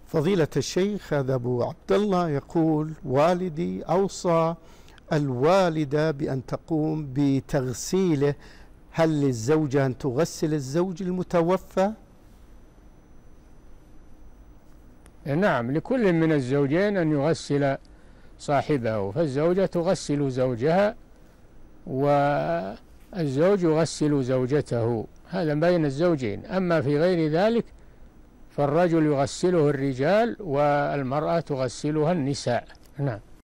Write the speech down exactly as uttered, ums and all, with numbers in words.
فضيلة الشيخ، هذا أبو عبد الله يقول: والدي أوصى الوالدة بأن تقوم بتغسيله، هل للزوجة أن تغسل الزوج المتوفى؟ نعم، لكل من الزوجين أن يغسل صاحبه، فالزوجة تغسل زوجها والزوج يغسل زوجته، هذا بين الزوجين. أما في غير ذلك فالرجل يغسله الرجال والمرأة تغسلها النساء. نعم.